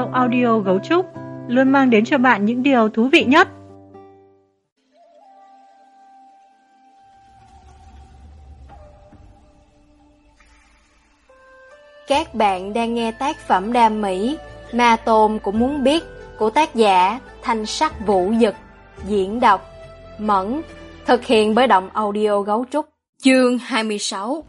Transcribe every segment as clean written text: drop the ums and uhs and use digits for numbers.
audio Gấu Trúc luôn mang đến cho bạn những điều thú vị nhất. Các bạn đang nghe tác phẩm đam mỹ Ma Tôn Cũng Muốn Biết của tác giả Thanh Sắc Vũ Dực, diễn đọc Mẫn, thực hiện bởi Động Audio Gấu Trúc. Chương 26.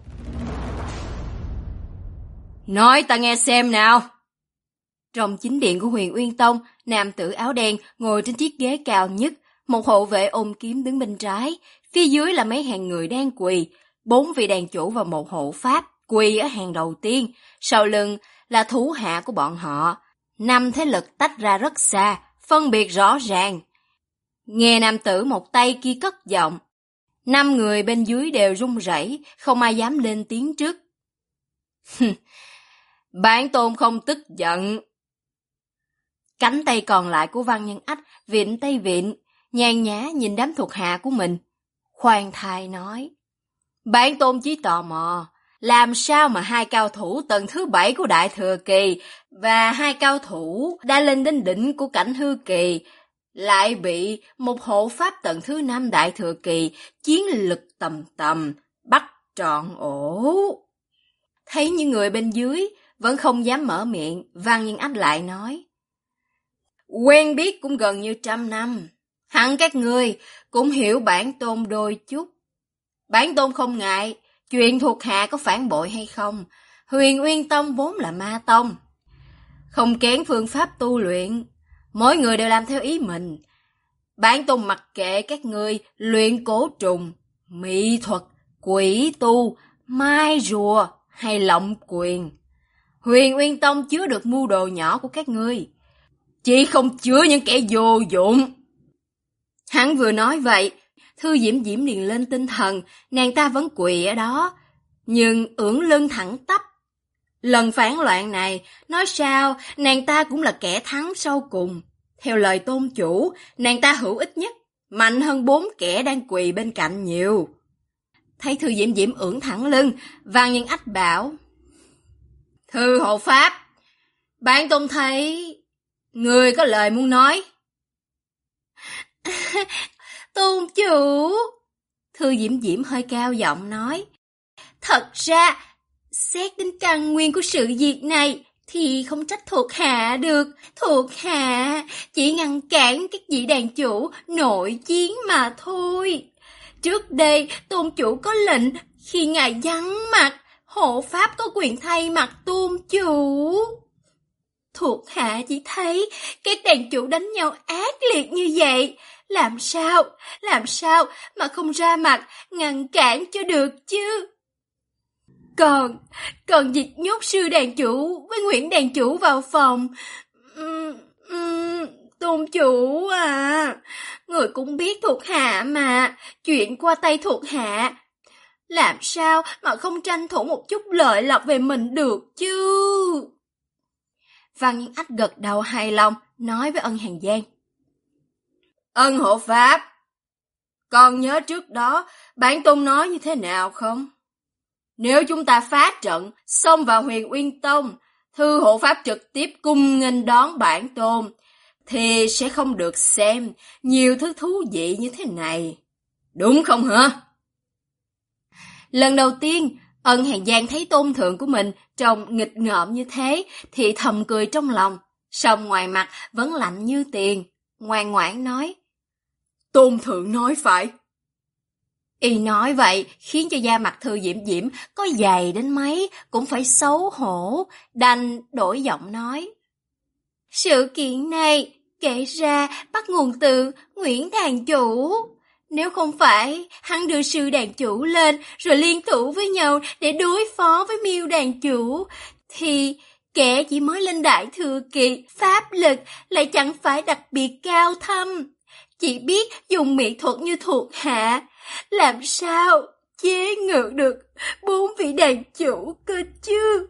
Nói ta nghe xem nào. Trong chính điện của Huyền Uyên Tông, nam tử áo đen ngồi trên chiếc ghế cao nhất, một hộ vệ ôm kiếm đứng bên trái, phía dưới là mấy hàng người đang quỳ, 4 vị đàn chủ và một hộ pháp quỳ ở hàng đầu tiên, sau lưng là thủ hạ của bọn họ. 5 thế lực tách ra rất xa, phân biệt rõ ràng. Nghe nam tử một tay kia cất giọng, 5 người bên dưới đều run rẩy, không ai dám lên tiếng trước. Bản tôn không tức giận. Cánh tay còn lại của Văn Nhân Ách vịn tay vịn, nhàn nhã nhìn đám thuộc hạ của mình. Khoan thai nói, bản tôn chỉ tò mò, làm sao mà 2 cao thủ tầng thứ 7 của Đại Thừa Kỳ và 2 cao thủ đã lên đến đỉnh của cảnh hư kỳ lại bị một hộ pháp tầng thứ 5 Đại Thừa Kỳ chiến lực tầm tầm bắt trọn ổ. Thấy những người bên dưới vẫn không dám mở miệng, Văn Nhân Ách lại nói, quen biết cũng gần như 100 năm, hẳn các ngươi cũng hiểu bản tôn đôi chút. Bản tôn không ngại chuyện thuộc hạ có phản bội hay không, Huyền Uyên Tông vốn là ma tông, không kén phương pháp tu luyện, mỗi người đều làm theo ý mình. Bản tôn mặc kệ các ngươi luyện cổ trùng, mỹ thuật, quỷ tu, mai rùa hay lộng quyền. Huyền Uyên Tông chứa được mưu đồ nhỏ của các ngươi, chỉ không chứa những kẻ vô dụng. Hắn vừa nói vậy, Thư Diễm Diễm liền lên tinh thần, nàng ta vẫn quỳ ở đó, nhưng ưỡn lưng thẳng tắp. Lần phản loạn này, nói sao, nàng ta cũng là kẻ thắng sau cùng. Theo lời tôn chủ, nàng ta hữu ích nhất, mạnh hơn 4 kẻ đang quỳ bên cạnh nhiều. Thấy Thư Diễm Diễm ưỡn thẳng lưng, Văn Nhân Ách bảo, Thư hộ pháp, bản tôn thấy người có lời muốn nói. Tôn chủ, Thư Diễm Diễm hơi cao giọng nói, thật ra, xét đến căn nguyên của sự việc này thì không trách thuộc hạ được. Thuộc hạ chỉ ngăn cản các vị đàn chủ nội chiến mà thôi. Trước đây tôn chủ có lệnh khi ngài vắng mặt, hộ pháp có quyền thay mặt tôn chủ. Thuộc hạ chỉ thấy các đàn chủ đánh nhau ác liệt như vậy, làm sao mà không ra mặt ngăn cản cho được chứ. Còn việc nhốt sư đàn chủ với Nguyễn đàn chủ vào phòng, tôn chủ à, người cũng biết thuộc hạ mà, chuyện qua tay thuộc hạ, làm sao mà không tranh thủ một chút lợi lộc về mình được chứ. Văn Nhân Ách gật đầu hài lòng, nói với Ân Hàn Giang, Ân hộ pháp, còn nhớ trước đó bản tôn nói như thế nào không? Nếu chúng ta phá trận, xông vào Huyền Uyên Tông, Thư hộ pháp trực tiếp cung nghênh đón bản tôn, thì sẽ không được xem nhiều thứ thú vị như thế này. Đúng không hả? Lần đầu tiên, Ân Hàn Giang thấy tôn thượng của mình trông nghịch ngợm như thế thì thầm cười trong lòng, song ngoài mặt vẫn lạnh như tiền, ngoan ngoãn nói, tôn thượng nói phải. Y nói vậy khiến cho da mặt Thư Diễm Diễm có dày đến mấy cũng phải xấu hổ, đành đổi giọng nói, sự kiện này kể ra bắt nguồn từ Nguyễn đàn chủ. Nếu không phải hắn đưa sư đàn chủ lên rồi liên thủ với nhau để đối phó với Miêu đàn chủ, thì kẻ chỉ mới lên Đại Thừa Kỳ, pháp lực lại chẳng phải đặc biệt cao thâm, chỉ biết dùng mỹ thuật như thuộc hạ, làm sao chế ngự được 4 vị đàn chủ cơ chứ.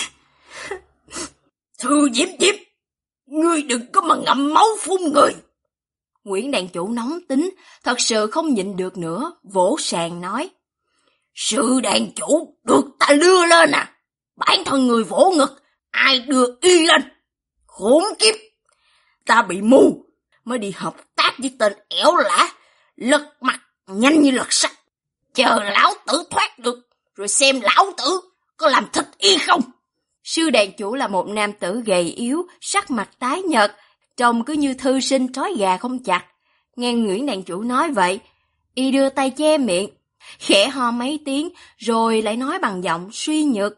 Thư Diễm Diễm, ngươi đừng có mà ngậm máu phun người. Nguyễn đàn chủ nóng tính, thật sự không nhịn được nữa, vỗ sàn nói, sư đàn chủ được ta đưa lên à, bản thân người vỗ ngực, ai đưa y lên, Khốn kiếp! Ta bị mù, mới đi hợp tác với tên ẻo lả, lật mặt nhanh như lật sắt. Chờ lão tử thoát được, rồi xem lão tử có làm thịt y không. Sư đàn chủ là một nam tử gầy yếu, sắc mặt tái nhợt, trông cứ như thư sinh trói gà không chặt. Nghe Nguyễn đàn chủ nói vậy, y đưa tay che miệng, khẽ ho mấy tiếng, rồi lại nói bằng giọng suy nhược.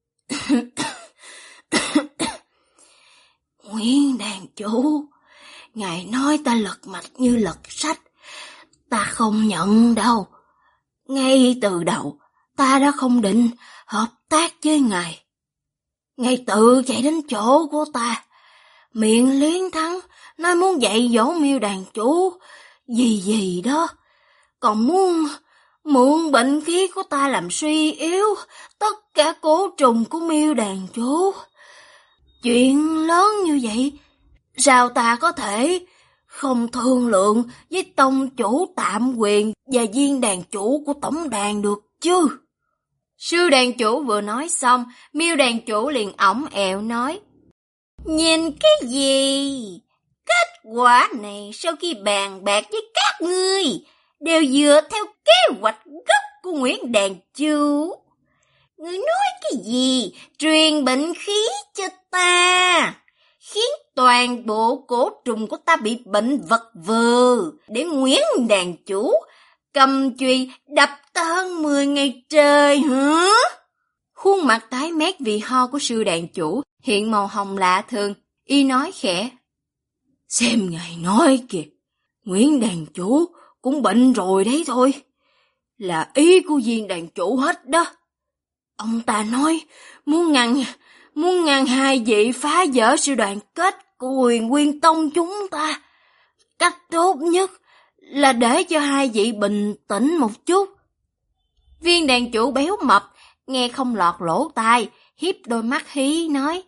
Nguyễn đàn chủ, ngài nói ta lật mặt như lật sách, ta không nhận đâu. Ngay từ đầu, ta đã không định hợp tác với ngài. Ngài tự chạy đến chỗ của ta, miệng liến thắng, nói muốn dạy dỗ Miêu đàn chủ, gì đó. Còn muốn mượn bệnh khí của ta làm suy yếu tất cả cổ trùng của Miêu đàn chủ. Chuyện lớn như vậy, sao ta có thể không thương lượng với tông chủ tạm quyền và viên đàn chủ của tổng đàn được chứ? Sư đàn chủ vừa nói xong, Miêu đàn chủ liền ỏng ẹo nói. Nhìn cái gì? Kết quả này sau khi bàn bạc với các ngươi đều dựa theo kế hoạch gốc của Nguyễn đàn chủ. Ngươi nói cái gì? Truyền bệnh khí cho ta, khiến toàn bộ cổ trùng của ta bị bệnh vật vờ, để Nguyễn đàn chủ cầm chùy đập ta hơn 10 ngày trời hả? Khuôn mặt tái mét vì ho của sư đàn chủ hiện màu hồng lạ thường, y nói khẽ. Xem ngài nói kìa, Nguyễn đàn chủ cũng bệnh rồi đấy thôi. Là ý của viên đàn chủ hết đó. Ông ta nói muốn ngăn hai vị phá vỡ sự đoàn kết của Huyền Nguyên Tông chúng ta. Cách tốt nhất là để cho hai vị bình tĩnh một chút. Viên đàn chủ béo mập, nghe không lọt lỗ tai, hiếp đôi mắt hí nói.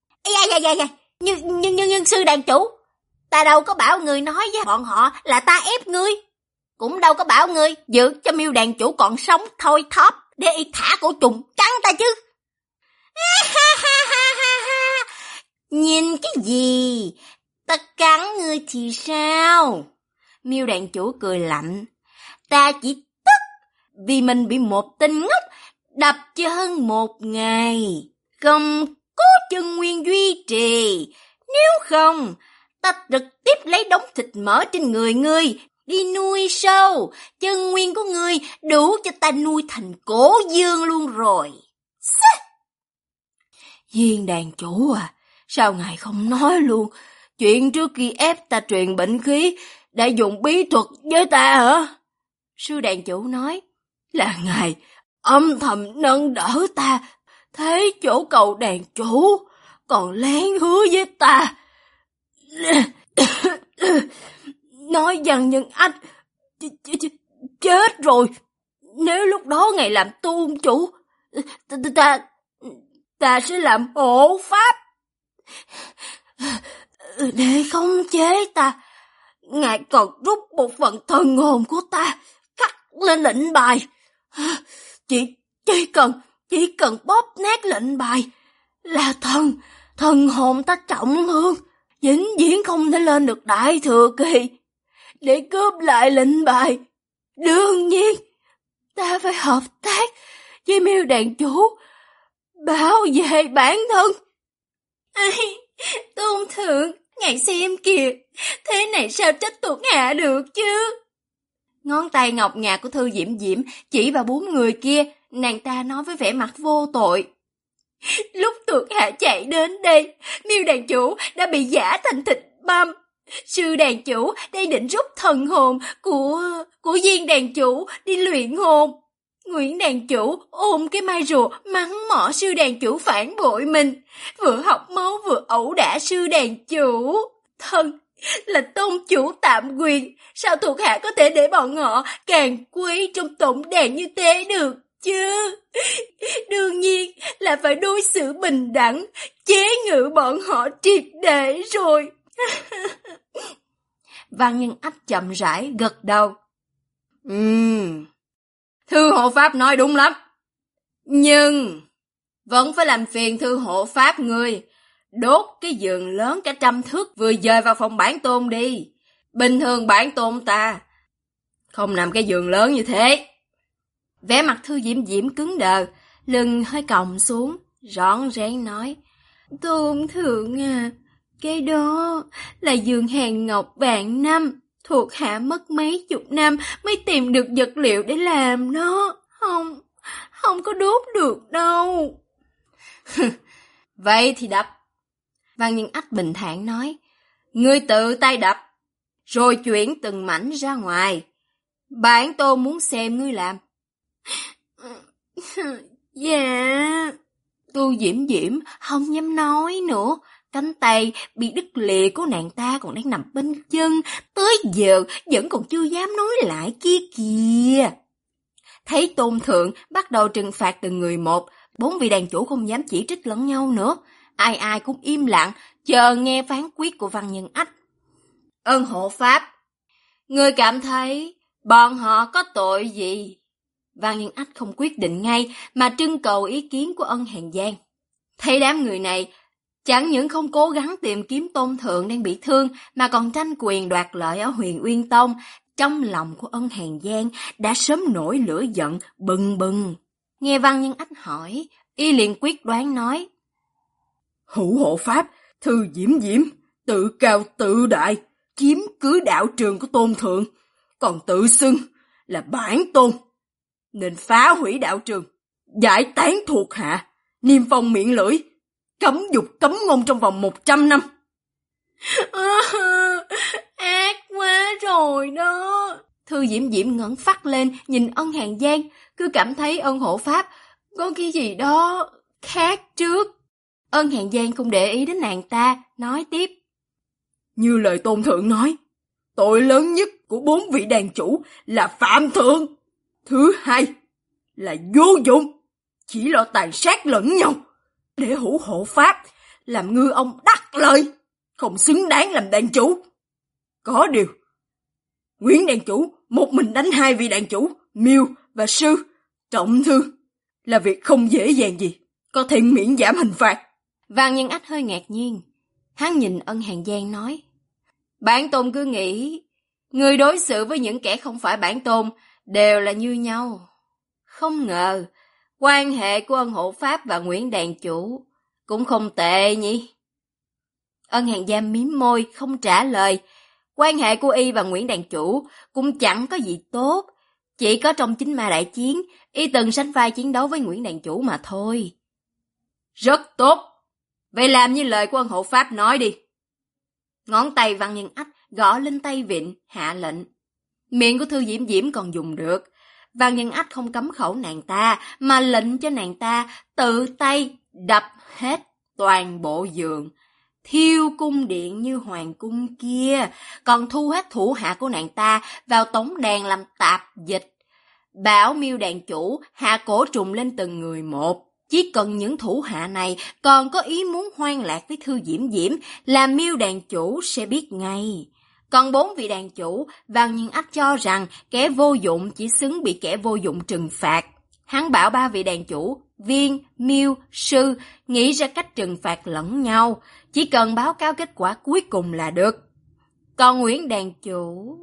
Nhưng sư đàn chủ, ta đâu có bảo người nói với bọn họ là ta ép ngươi. Cũng đâu có bảo ngươi giữ cho Miêu đàn chủ còn sống thôi thóp để y thả cổ trùng cắn ta chứ. Nhìn cái gì? Ta cắn ngươi thì sao? Miêu đàn chủ cười lạnh. Ta chỉ tức vì mình bị một tên ngốc đập cho hơn 1 ngày, không có chân nguyên duy trì. Nếu không, ta trực tiếp lấy đống thịt mỡ trên người ngươi đi nuôi sâu, chân nguyên của ngươi đủ cho ta nuôi thành cổ dương luôn rồi. Viên đàn chủ à, sao ngài không nói luôn chuyện trước khi ép ta truyền bệnh khí đã dùng bí thuật với ta hả? Sư đàn chủ nói. Là ngài âm thầm nâng đỡ ta, thế chỗ cầu đàn chủ, còn lén hứa với ta. Nói rằng nhân anh chết rồi. Nếu lúc đó ngài làm tôn chủ, ta sẽ làm hộ pháp. Để khống chế ta, ngài còn rút một phần thần hồn của ta, khắc lên lệnh bài. Chỉ cần bóp nát lệnh bài là thần hồn ta trọng thương, vĩnh viễn không thể lên được đại thừa kỳ. Để cướp lại lệnh bài, đương nhiên ta phải hợp tác với Miêu đàn chủ, bảo vệ bản thân. Tôn thượng, ngài xem kìa, thế này sao trách thuộc hạ được chứ? Ngón tay ngọc ngà của Thư Diễm Diễm chỉ vào 4 người kia, nàng ta nói với vẻ mặt vô tội. Lúc thuộc hạ chạy đến đây, Miêu đàn chủ đã bị giã thành thịt băm. Sư đàn chủ đang định rút thần hồn của viên đàn chủ đi luyện hồn. Nguyễn đàn chủ ôm cái mai rùa mắng mỏ sư đàn chủ phản bội mình, vừa học máu vừa ẩu đả sư đàn chủ. Thân là tôn chủ tạm quyền, sao thuộc hạ có thể để bọn họ càng quấy trong tổng đàn như thế được chứ? Đương nhiên là phải đối xử bình đẳng, chế ngự bọn họ triệt để rồi. Văn Nhân Ách chậm rãi gật đầu. Thư hộ pháp nói đúng lắm. Nhưng vẫn phải làm phiền thư hộ pháp ngươi đốt cái giường lớn cả 100 thước vừa dời vào phòng bản tôn đi. Bình thường bản tôn ta không nằm cái giường lớn như thế. Vẻ mặt Thư Diễm Diễm cứng đờ, lưng hơi còng xuống, rón rén nói. Tôn thượng à, cái đó là giường hàng ngọc vạn năm, thuộc hạ mất mấy chục năm mới tìm được vật liệu để làm nó. Không có đốt được đâu. Vậy thì đập. Văn Nhân Ách bình thản nói. Ngươi tự tay đập, rồi chuyển từng mảnh ra ngoài. Bản tôn muốn xem ngươi làm. Dạ. Thư Diễm Diễm không dám nói nữa. Cánh tay bị đứt lìa của nàng ta còn đang nằm bên chân, tới giờ vẫn còn chưa dám nói lại kia kìa. Thấy Tôn thượng bắt đầu trừng phạt từng người một, 4 vị đàn chủ không dám chỉ trích lẫn nhau nữa. Ai ai cũng im lặng, chờ nghe phán quyết của Văn Nhân Ách. Ân hộ pháp, người cảm thấy bọn họ có tội gì? Văn Nhân Ách không quyết định ngay mà trưng cầu ý kiến của Ân Hàn Giang. Thấy đám người này chẳng những không cố gắng tìm kiếm Tôn thượng đang bị thương mà còn tranh quyền đoạt lợi ở Huyền Uyên Tông, trong lòng của Ân Hàn Giang đã sớm nổi lửa giận bừng bừng. Nghe Văn Nhân Ách hỏi, y liền quyết đoán nói. Hữu hộ pháp, Thư Diễm Diễm, tự cao tự đại, chiếm cứ đạo trường của Tôn thượng, còn tự xưng là bản tôn, nên phá hủy đạo trường, giải tán thuộc hạ, niêm phong miệng lưỡi, cấm dục cấm ngôn trong vòng 100 năm. Ác quá rồi đó. Thư Diễm Diễm ngẩng phát lên nhìn Ân Hàn Giang, cứ cảm thấy Ân hộ pháp có cái gì đó khác trước. Ân Hàn Giang không để ý đến nàng ta, nói tiếp. Như lời Tôn thượng nói, tội lớn nhất của 4 vị đàn chủ là phạm thượng. Thứ hai là vô dụng, chỉ lo tàn sát lẫn nhau, để hữu hộ pháp làm ngư ông đắc lợi, không xứng đáng làm đàn chủ. Có điều, Nguyễn đàn chủ một mình đánh 2 vị đàn chủ, Miêu và Sư, trọng thương, là việc không dễ dàng gì, có thể miễn giảm hình phạt. Văn Nhân Ách hơi ngạc nhiên, hắn nhìn Ân Hàn Giang nói. Bản tôn cứ nghĩ, người đối xử với những kẻ không phải bản tôn đều là như nhau. Không ngờ, quan hệ của Ân hộ pháp và Nguyễn đàn chủ cũng không tệ nhỉ. Ân Hàn Giang mím môi, không trả lời. Quan hệ của y và Nguyễn đàn chủ cũng chẳng có gì tốt. Chỉ có trong Chính Ma đại chiến, y từng sánh vai chiến đấu với Nguyễn đàn chủ mà thôi. Rất tốt. Vậy làm như lời của Ân hộ pháp nói đi. Ngón tay Văn Nhân Ách gõ lên tay vịn, hạ lệnh. Miệng của Thư Diễm Diễm còn dùng được. Văn Nhân Ách không cấm khẩu nàng ta, mà lệnh cho nàng ta tự tay đập hết toàn bộ giường, thiêu cung điện như hoàng cung kia, còn thu hết thủ hạ của nàng ta vào tống đàn làm tạp dịch. Bảo Miêu đàn chủ hạ cổ trùng lên từng người một. Chỉ cần những thủ hạ này còn có ý muốn hoan lạc với Thư Diễm Diễm, là Miêu đàn chủ sẽ biết ngay. Còn 4 vị đàn chủ, Văn Nhân Ách cho rằng kẻ vô dụng chỉ xứng bị kẻ vô dụng trừng phạt. Hắn bảo 3 vị đàn chủ, Viên, Miêu, Sư, nghĩ ra cách trừng phạt lẫn nhau, chỉ cần báo cáo kết quả cuối cùng là được. Còn Nguyễn đàn chủ,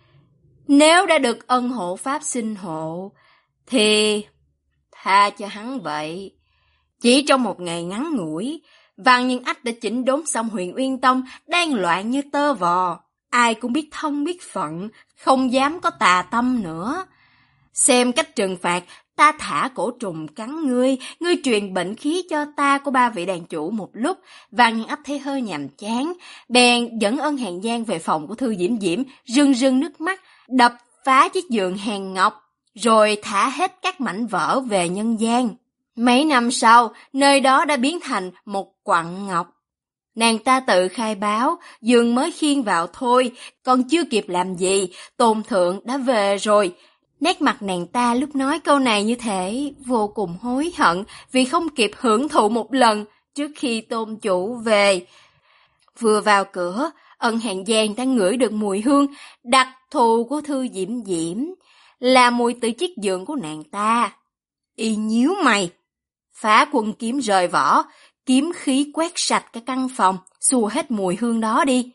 nếu đã được Ân hộ pháp sinh hộ, thì tha cho hắn vậy. Chỉ trong một ngày ngắn ngủi, Văn Nhân Ách đã chỉnh đốn xong Huyền Uyên Tông đang loạn như tơ vò. Ai cũng biết thân biết phận, không dám có tà tâm nữa. Xem cách trừng phạt, ta thả cổ trùng cắn ngươi truyền bệnh khí cho ta của 3 vị đàn chủ một lúc. Văn Nhân Ách thấy hơi nhàm chán, bèn dẫn Ân Hàn Giang về phòng của Thư Diễm Diễm, rưng rưng nước mắt, đập phá chiếc giường hàng ngọc, rồi thả hết các mảnh vỡ về nhân gian. Mấy năm sau, nơi đó đã biến thành một quặng ngọc. Nàng ta tự khai báo, giường mới khiêng vào thôi, còn chưa kịp làm gì, Tôn thượng đã về rồi. Nét mặt nàng ta lúc nói câu này như thể vô cùng hối hận vì không kịp hưởng thụ một lần trước khi Tôn chủ về. Vừa vào cửa, Ân Hàn Giang đã ngửi được mùi hương đặc thù của Thư Diễm Diễm, là mùi từ chiếc giường của nàng ta. Y nhíu mày, phá quân kiếm rời vỏ, kiếm khí quét sạch cả căn phòng, xua hết mùi hương đó đi.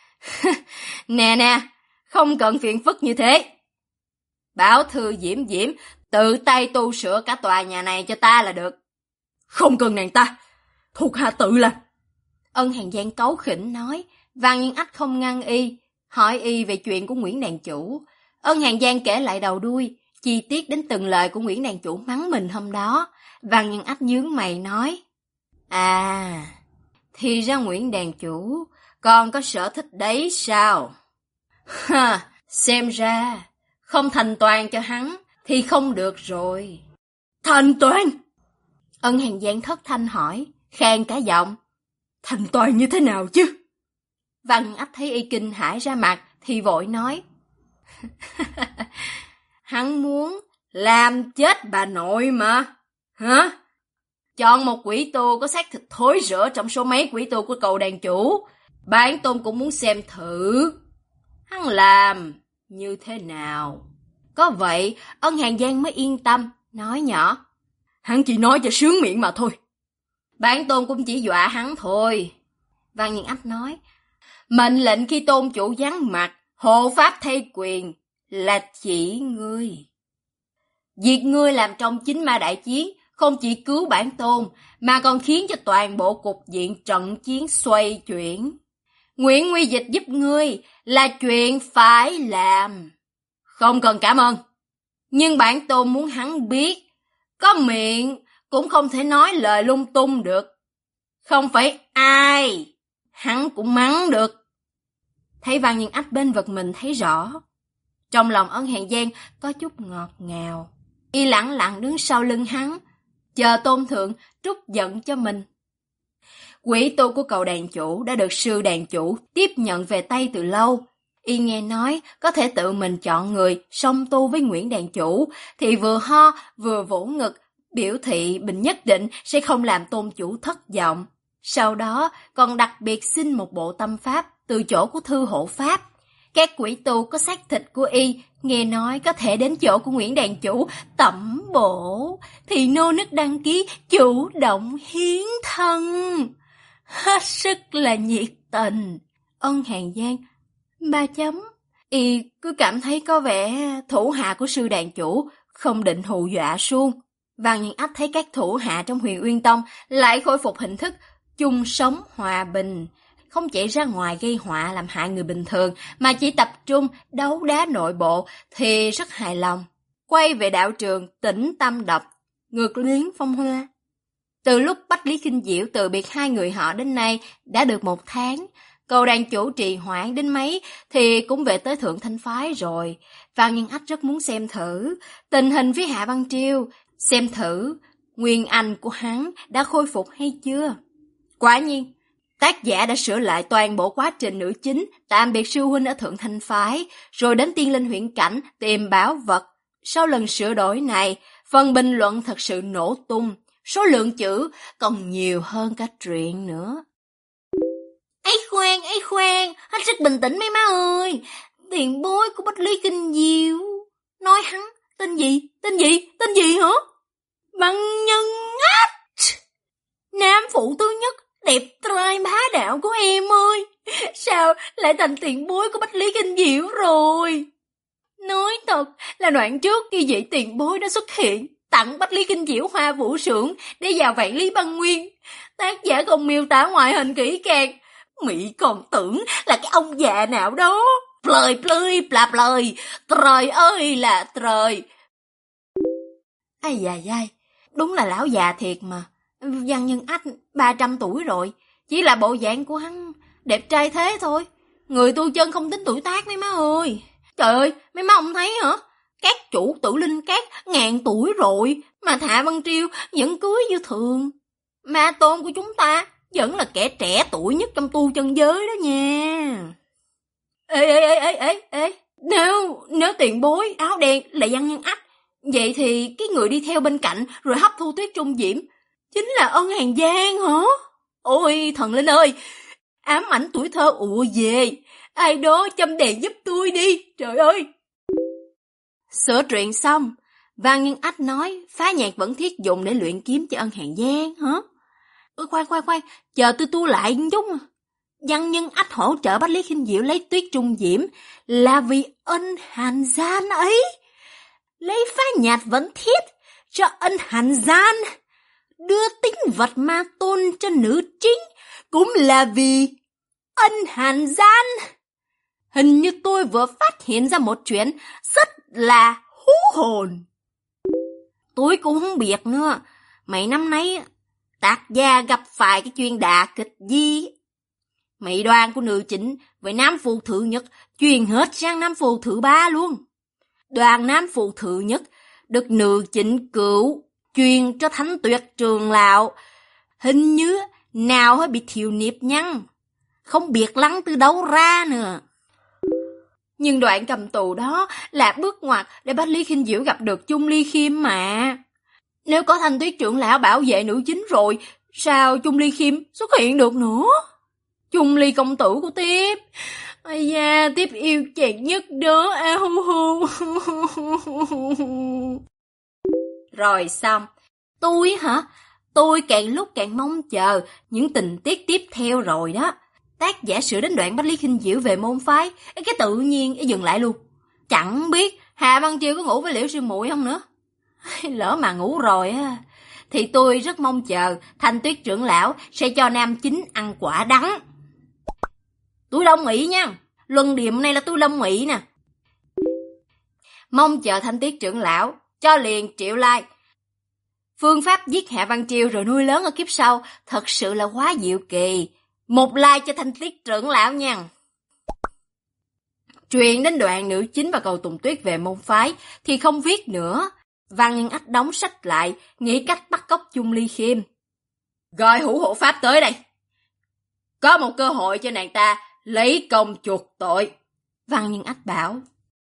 Nè, không cần phiền phức như thế. Bảo thư Diễm Diễm tự tay tu sửa cả tòa nhà này cho ta là được. Không cần nàng ta, thuộc hạ tự làm. Ân Hàn Giang cáu khỉnh nói. Văn Nhân Ách không ngăn y, hỏi y về chuyện của Nguyễn đàn chủ. Ân Hàn Giang kể lại đầu đuôi, chi tiết đến từng lời của Nguyễn đàn chủ mắng mình hôm đó. Văn Nhân Ách nhướng mày nói. À, thì ra Nguyễn đàn chủ còn có sở thích đấy sao? Ha, xem ra không thành toàn cho hắn thì không được rồi. Thành toàn? Ân Hàn Giang thất thanh hỏi, khen cả giọng. Thành toàn như thế nào chứ? Văn Ách thấy y kinh hãi ra mặt thì vội nói. Hắn muốn làm chết bà nội mà. Hả? Chọn một quỷ tu có xác thịt thối rữa trong số mấy quỷ tu của cầu đàn chủ. Bản tôn cũng muốn xem thử hắn làm như thế nào. Có vậy, Ân Hàn Giang mới yên tâm, nói nhỏ. Hắn chỉ nói cho sướng miệng mà thôi. Bản tôn cũng chỉ dọa hắn thôi. Văn Nhân Ách nói. Mệnh lệnh khi tôn chủ vắng mặt, hộ pháp thay quyền là chỉ ngươi. Việc ngươi làm trong chính ma đại chiến không chỉ cứu bản tôn, mà còn khiến cho toàn bộ cục diện trận chiến xoay chuyển. Nguyễn Nguy Dịch giúp ngươi là chuyện phải làm. Không cần cảm ơn. Nhưng bản tôn muốn hắn biết, có miệng cũng không thể nói lời lung tung được. Không phải ai hắn cũng mắng được. Thấy Văn Nhân Ách bên vực mình thấy rõ. Trong lòng Ân Hàn Giang có chút ngọt ngào. Y lặng lặng đứng sau lưng hắn, chờ tôn thượng trút giận cho mình. Quỷ tu của cầu đàn chủ đã được sư đàn chủ tiếp nhận về tay từ lâu. Y nghe nói có thể tự mình chọn người song tu với Nguyễn đàn chủ, thì vừa ho vừa vỗ ngực, biểu thị mình nhất định sẽ không làm tôn chủ thất vọng. Sau đó còn đặc biệt xin một bộ tâm pháp từ chỗ của thư hộ pháp. Các quỷ tu có xác thịt của y nghe nói có thể đến chỗ của Nguyễn đàn chủ tẩm bổ, thì nô nức đăng ký chủ động hiến thân. Hết sức là nhiệt tình. Ân Hàn Giang 3 chấm. Y cứ cảm thấy có vẻ thủ hạ của sư đàn chủ không định hù dọa suông. Văn Nhân Ách thấy các thủ hạ trong Huyền Uyên Tông lại khôi phục hình thức chung sống hòa bình, không chạy ra ngoài gây họa làm hại người bình thường, mà chỉ tập trung đấu đá nội bộ, thì rất hài lòng. Quay về đạo trường tĩnh tâm đọc, ngược luyến phong hoa. Từ lúc Bách Lý Kinh Diệu từ biệt hai người họ đến nay đã được 1 tháng, cầu đàn chủ trì hoãn đến mấy thì cũng về tới Thượng Thanh Phái rồi. Văn Nhân Ách rất muốn xem thử tình hình phía Hạ Văn Triều, xem thử nguyên anh của hắn đã khôi phục hay chưa. Quả nhiên, tác giả đã sửa lại toàn bộ quá trình nữ chính tạm biệt sư huynh ở Thượng Thanh Phái, rồi đến Tiên Linh Huyễn Cảnh tìm bảo vật. Sau lần sửa đổi này, phần bình luận thật sự nổ tung, số lượng chữ còn nhiều hơn cả truyện nữa. Ấy khoan, hết sức bình tĩnh mấy má ơi. Tiền bối của Bách Lý Kinh Diệu. Nói hắn, tên gì hả? Văn Nhân Ách. Nam phụ thứ nhất, đẹp trai bá đạo của em ơi. Sao lại thành tiền bối của Bách Lý Kinh Diệu rồi? Nói thật là đoạn trước khi vị tiền bối đã xuất hiện, tặng Bách Lý Kinh Diệu Hoa Vũ Sưởng để vào Vạn Lý Băng Nguyên. Tác giả không miêu tả ngoại hình kỹ càng, Mỹ còn tưởng là cái ông già nào đó. Plời, trời ơi là trời. Ai da, đúng là lão già thiệt mà. Văn Nhân Ách 300 tuổi rồi, chỉ là bộ dạng của hắn đẹp trai thế thôi. Người tu chân không tính tuổi tác mấy má ơi. Trời ơi, mấy má không thấy hả? Các chủ Tử Linh Các 1000 tuổi rồi, mà Hạ Văn Triều vẫn cưới như thường. Ma tôn của chúng ta vẫn là kẻ trẻ tuổi nhất trong tu chân giới đó nha. Ê, nếu tiền bối áo đen là Văn Nhân Ách, vậy thì cái người đi theo bên cạnh rồi hấp thu tuyết trung diễm chính là Ân Hàn Giang hả? Ôi thần linh ơi, ám ảnh tuổi thơ ùa về, ai đó châm đèn giúp tôi đi, trời ơi. Sửa truyện xong, Văn Nhân Ách nói phá nhạc vẫn thiết dụng để luyện kiếm cho Ân Hàn Giang hả? Khoan, chờ tôi tua lại một chút. Văn Nhân Ách hỗ trợ Bách Lý Khinh Diệu lấy Tuyết Trung Diễm là vì ân hàn gian ấy. Lấy phá nhạt vẫn thiết cho ân hàn gian, đưa tính vật ma tôn cho nữ chính cũng là vì ân hàn gian. Hình như tôi vừa phát hiện ra một chuyện rất là hú hồn. Tôi cũng không biết nữa, mấy năm nay tác gia gặp phải cái chuyện đả kích gì. Mấy đoàn của nữ chính với nam phụ thứ nhất truyền hết sang nam phụ thứ ba luôn. Đoàn nam phụ thứ nhất được nữ chính cứu truyền cho Thánh Tuyết Trường Lão. Hình như nào hơi bị thiếu nếp nhăn, không biết lắng từ đâu ra nữa. Nhưng đoạn cầm tù đó là bước ngoặt để Bách Lý Khinh Diệu gặp được Chung Ly Khiêm mà. Nếu có Thanh Tuyết Trưởng Lão bảo vệ nữ chính rồi, sao Chung Ly Khiêm xuất hiện được nữa? Chung Ly công tử của Tiếp. Ây da, Tiếp yêu chàng nhất đó, hu hu. Rồi xong. Tôi hả? Tôi càng lúc càng mong chờ những tình tiết tiếp theo rồi đó. Tác giả sửa đến đoạn Bách Lý Khinh Diệu về môn phái, cái tự nhiên dừng lại luôn. Chẳng biết Hạ Văn Chiêu có ngủ với Liễu Sư Muội không nữa. Lỡ mà ngủ rồi á, thì tôi rất mong chờ Thanh Tuyết Trưởng Lão sẽ cho nam chính ăn quả đắng. Tôi đồng ý nha, luận điểm này là tôi đồng ý nè. Mong chờ Thanh Tuyết Trưởng Lão cho liền triệu like. Phương pháp giết Hạ Văn Chiêu rồi nuôi lớn ở kiếp sau thật sự là quá diệu kỳ. Một like cho Thanh Tuyết Trưởng Lão nha. Truyền đến đoạn nữ chính và Cầu Tùng Tuyết về môn phái thì không viết nữa. Văn Nhân Ách đóng sách lại, nghĩ cách bắt cóc Chung Ly Khiêm. Gọi Hữu Hộ Pháp tới đây. Có một cơ hội cho nàng ta lấy công chuộc tội. Văn Nhân Ách bảo.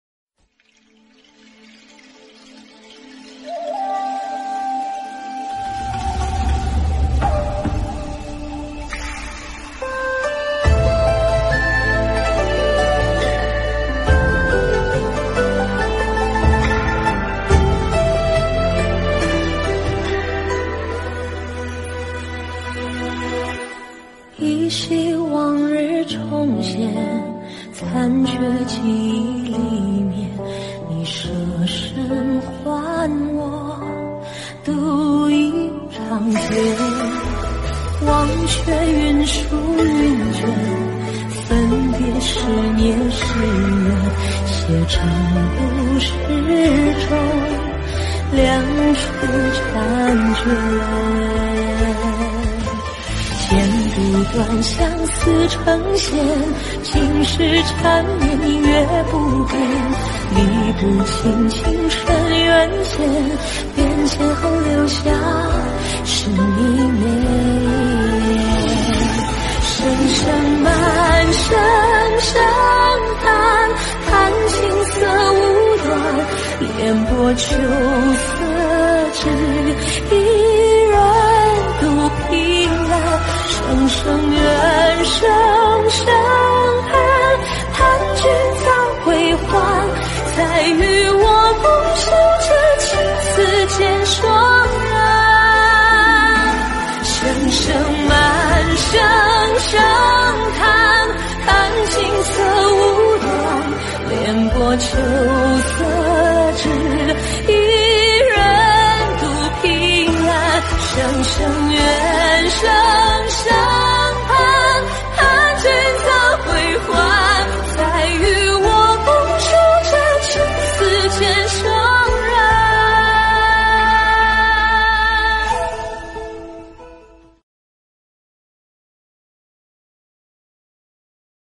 依稀往日重现，残缺记忆里面，你舍身还我独一长卷，忘却云舒云卷，分别是年是缘，写成故事中两处婵娟。剪不断相思成线，情是缠绵月不变，理不清情深缘浅，变迁后留下是一面。声声满声声叹，叹青涩无端，烟波秋色只一人独凭栏。声声怨，声声恨，叹君早归还，再与我共守这青丝渐霜染。声声满，声声叹，叹青涩无端，莲波秋色只一人独凭栏。声声怨，声